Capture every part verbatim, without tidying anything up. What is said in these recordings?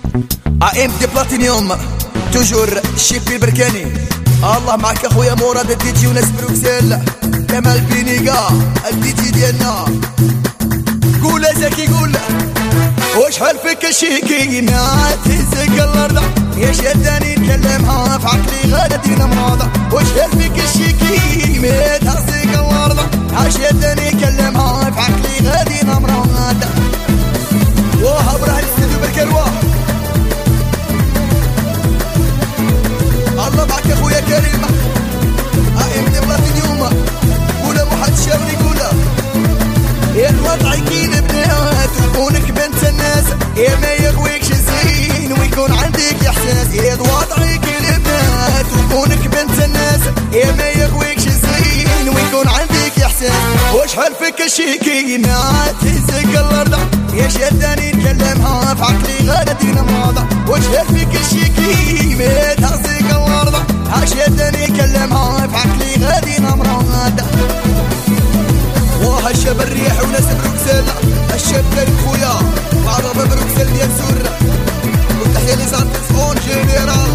ام دي بلاتينيوم توجور شيبي بركاني. الله معك اخويا مراد الدي جي وناس بروكسل كمال بينيكا الدي جي ديالنا. قول زكي قول وشحال فيك الشيكينا تهزك الارض يا شداني نكلمها في عقلي غادا دينا مرضى. وشحال فيك الشيكي ما تهزك الارض عشداني نكلمها في عقلي غادينا مرضى. واه براه الاستوديو بالكروه. الله معك يا خويا كريم ام دي بلاتينيوم. قولا واحد شاوري قولا يا الوضع يكين بنات وكونك بنت الناس يا ما يغويكش زين ويكون عندك احساس. يا الوضع يكين بنات وكونك بنت الناس يا ما يغويكش زين ويكون عندك احساس. وشحال فيك الشيكينا تهزك الارض يا شداني نكلمها في عقلي غادا دينا مرضى. وشحال فيك الشيكي ما تهزك الارض عشداني نكلمها في عقلي غادينا مرضى. واه الشاب الريح وناس بروكسل الشاب كريم خويا وعرب بروكسل ديال سورة. وتحية لي زارتيس اون جينيرال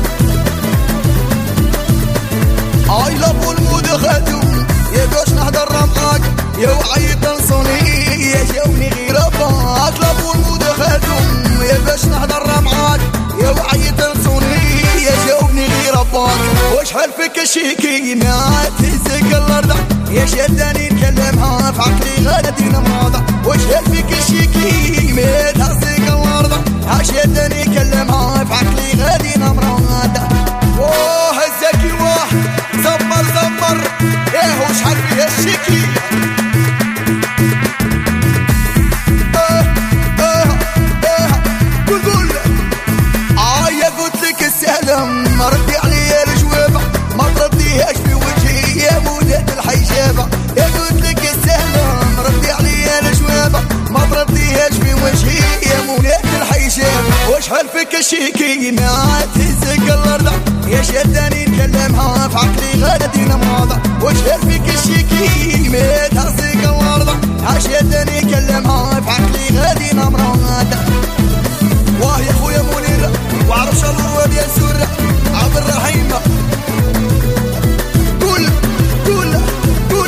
اي لاف المود خاتم. يا باش نهضر معاك يا وعيط نصوني يا جاوني غير باك. لاف المود خاتم يا باش نهضر معاك يا وعيط نصوني يا جاوني غير باك. وشحال فيك الشيكينا تهزك الارض يا شداني نكلمها في عقلي غادا دينا مرضى. وشحال فيك الشيكي ما تهزك الارض عشداني نكلمها في عقلي غادينا مرضى. واه الزكي واه زمر زمر ايه وشحال فيها الشيكي. اه اه اه قول قول عايا قلت لك السلام ردي عليا الجوابه ما ترديهاش في وجهي يا مولات الحجابه. يا قلت لك السلام ردي عليا الجوابه ما ترديهاش في وجهي يا مولات الحجابه. وشحال فيك الشيكينا تهزك الارض يا شداني نكلمها في عقلي غادا دينا مرضى. وشحال فيك الشيكي ما تهزك الارض عشداني نكلمها في عقلي غادينا مرضى. واه يا خويا منير وعرف شالور ديال سورة عبد الرحيم. قول قول قول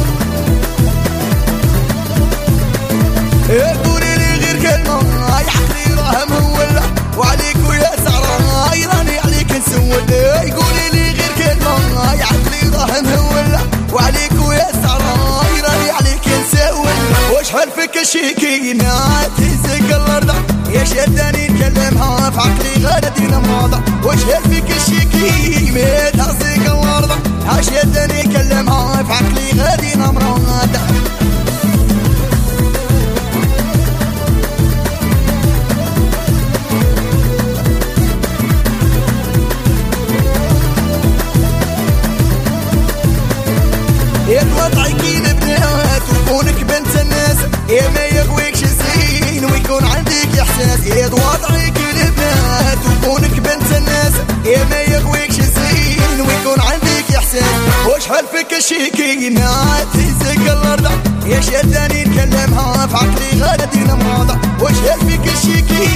قولي لي غير كلمة هاي عقلي راه مهول وعليك ويا سعرة هاي راني عليك نسول. قولي لي غير كلمة هاي عقلي راه مهول وعليك ويا سعرة هاي راني عليك نسول. وشحال فيك الشيكينا تهزك الارض يا شداني نكلمها في عقلي غادا دينا مرضى. وشحال فيك الشيكي ما تهزك الارض عشداني نكلمها في عقلي غادينا مرضى. يا الوضع يكين بنات وكونك بنت الناس يا ما يغويكش زين ويكون عندك احساس. يا الوضع يكين بنات وكونك بنت الناس يا ما يغويكش زين ويكون عندك احساس. وشحال فيك الشيكينا تهزك الارض يا شداني نكلمها في عقلي غادا دينا مرضى. وشحال فيك الشيكي